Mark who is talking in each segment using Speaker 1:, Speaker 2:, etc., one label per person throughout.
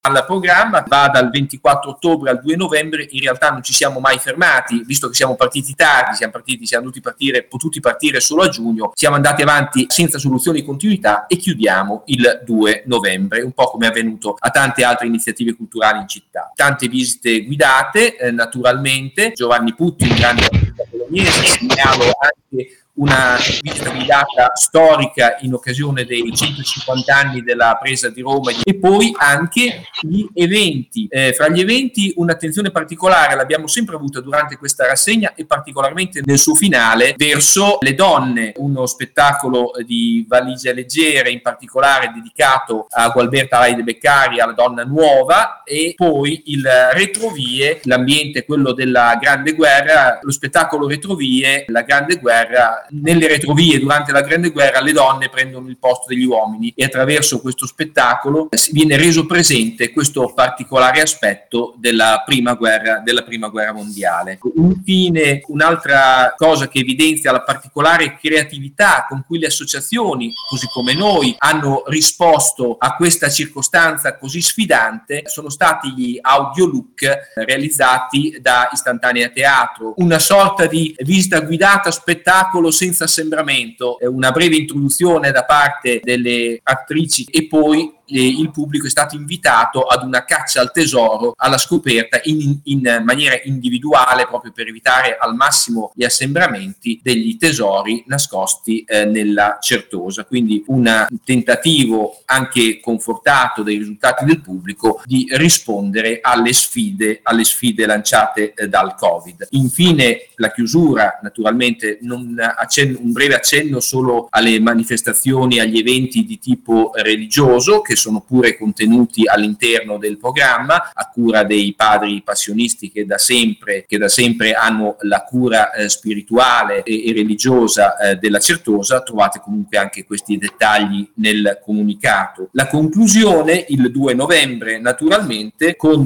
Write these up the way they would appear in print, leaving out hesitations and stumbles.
Speaker 1: al programma, va dal 24 ottobre al 2 novembre. In realtà non ci siamo mai fermati, visto che siamo partiti tardi, siamo potuti partire solo a giugno, siamo andati avanti senza soluzione di continuità e chiudiamo il 2 novembre, un po' come è avvenuto a tante altre iniziative culturali in città. Tante visite guidate, naturalmente, Giovanni Putti, un grande artista bolognese, segnalo anche una visita guidata storica in occasione dei 150 anni della presa di Roma, e poi anche gli eventi. Fra gli eventi un'attenzione particolare l'abbiamo sempre avuta durante questa rassegna e particolarmente nel suo finale verso le donne, uno spettacolo di valigie leggere in particolare dedicato a Gualberta Laide Beccari, alla donna nuova, e poi il Retrovie, l'ambiente quello della Grande Guerra, lo spettacolo Retrovie, la Grande Guerra. Nelle retrovie durante la Grande Guerra le donne prendono il posto degli uomini e attraverso questo spettacolo viene reso presente questo particolare aspetto della prima guerra mondiale. Infine, un'altra cosa che evidenzia la particolare creatività con cui le associazioni, così come noi, hanno risposto a questa circostanza così sfidante sono stati gli audiolook realizzati da Istantanea Teatro, una sorta di visita guidata spettacolo senza assembramento, una breve introduzione da parte delle attrici e poi il pubblico è stato invitato ad una caccia al tesoro, alla scoperta in maniera individuale, proprio per evitare al massimo gli assembramenti degli tesori nascosti nella Certosa. Quindi un tentativo, anche confortato dai risultati del pubblico, di rispondere alle sfide lanciate dal Covid. Infine la chiusura, naturalmente un breve accenno solo alle manifestazioni, agli eventi di tipo religioso che sono pure contenuti all'interno del programma a cura dei padri passionisti che da sempre hanno la cura spirituale e religiosa della Certosa. Trovate comunque anche questi dettagli nel comunicato. La conclusione il 2 novembre naturalmente con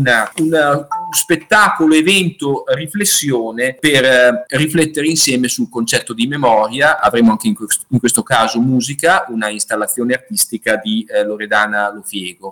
Speaker 1: un spettacolo, evento, riflessione per riflettere insieme sul concetto di memoria. Avremo anche in questo caso musica, una installazione artistica di Loredana Lofiego.